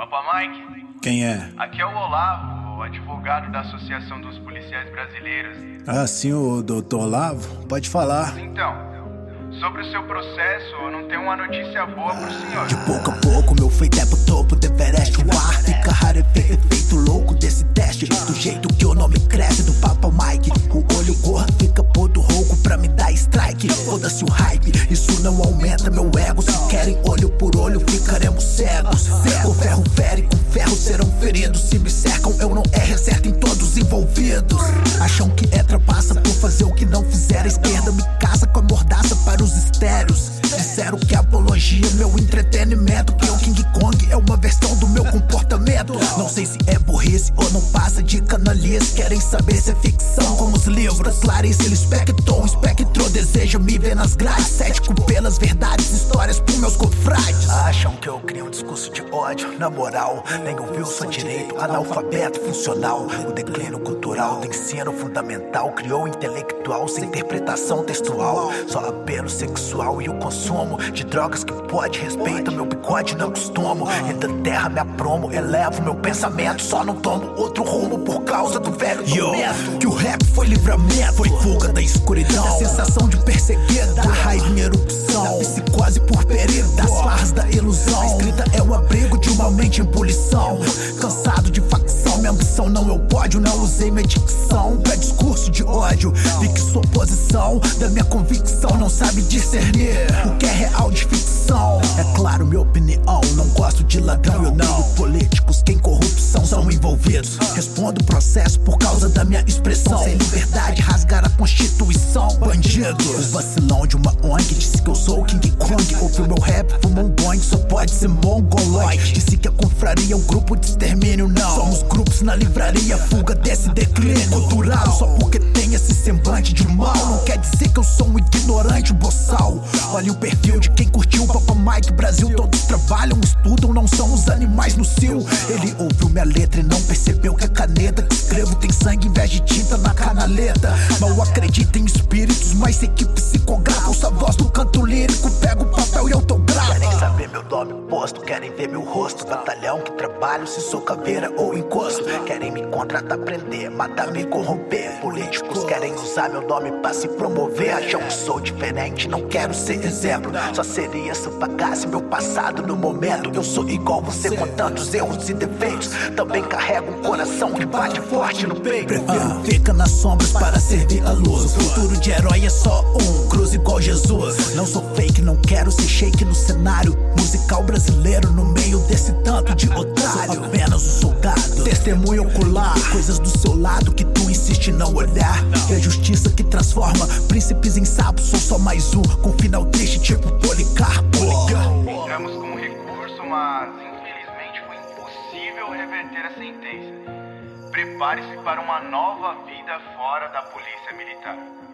Papa Mike? Quem é? Aqui é o Olavo, o advogado da Associação dos Policiais Brasileiros. Ah, sim, o doutor Olavo? Pode falar. Então, sobre o seu processo, eu não tenho uma notícia boa pro senhor. De pouco a pouco, meu feito é pro topo do Everest. O ar fica rarefeito, efeito louco desse teste. Do jeito que o nome cresce do Papa Mike. O olho gorra, fica todo rouco pra me dar strike. Foda-se o hype, isso não aumenta meu ego. Se querem olho por olho, ficaremos cegos. Com ferro fere, com ferro serão feridos. Se me cercam, eu não erro, acerto em todos os envolvidos. Acham que é trapaça por fazer o que não fizeram. A esquerda me caça com a mordaça para os estéreos. Disseram que a apologia é meu entretenimento, que o King Kong é uma versão do meu comportamento. Não sei se é burrice ou não passa de canalice. Querem saber se é ficção como os livros. Clarice Lispector, o espectro deseja me ver nas grades. Cético pelas verdades, histórias por meus confrades. Acham que eu crio um discurso de ódio, na moral. Nem ouviu, sou direito, analfabeto funcional. O declínio cultural do ensino fundamental criou intelectual sem interpretação textual. Só apelo sexual e o consumo de drogas que pode. Respeita meu bigode, não costumo. E da terra me apromo, elevo meu pensamento. Só não tomo outro rumo por causa do velho tormento. Que o rap foi livramento, foi fuga da escuridão. A sensação de perseguido, da raiva em erupção. Da psicose por perigo, das farras da ilusão. A escrita é o abrigo de uma mente em ebulição. Cansado de facção, minha ambição não é o pódio. Não usei minha dicção pra discurso de ódio. Vi que sua posição da minha convicção não sabe discernir o que é real de ficção. É claro, minha opinião, não gosto de ladrão. Eu não políticos que em corrupção são envolvidos. Respondo processo por causa da minha expressão. Sem liberdade, rasgar a Constituição. Bandido, o vacilão de uma ONG disse que eu sou o King Kong. Ouviu meu rap, fumou um boing, só pode ser mongoloide. Disse que a confraria é um grupo de extermínio, não. Somos grupos na livraria, fuga desse declínio cultural. Só porque tem esse semblante de mal não quer dizer que eu sou um ignorante boçal. Olha o perfil de quem curtiu o Papa Mike Brasil. Todos trabalham, estudam, não são os animais no cio. Ele ouviu minha letra e não percebeu que a caneta que escrevo tem sangue em vez de tinta na canaleta. Mal acredita em espíritos, mas sei que psicografa. Ouça a voz do canto lírico, pego o papel e autografa. Querem saber meu nome posto, querem ver meu rosto. Batalhão que trabalho, se sou caveira ou encosto. Querem me contratar, prender, matar, me corromper. Políticos querem usar meu nome pra se promover. Acham que sou diferente, não quero ser exemplo. Só seria se eu pagasse meu passado no momento. Eu sou igual você com tantos erros e defeitos. Também carrego um coração que bate forte no peito. Prefiro ficar nas sombras para servir a luz. O futuro de herói é só um, cruz igual Jesus. Não sou fake, não quero ser shake no cenário musical brasileiro. No meio desse tanto de otário, sou apenas um soldado, testemunho ocular. Coisas do seu lado que tu insiste em não olhar. E a justiça que transforma príncipes em sapos. Sou só mais um, com final triste tipo Policarpo. Entramos com um recurso, mas infelizmente foi impossível reverter a sentença. Prepare-se para uma nova vida fora da polícia militar.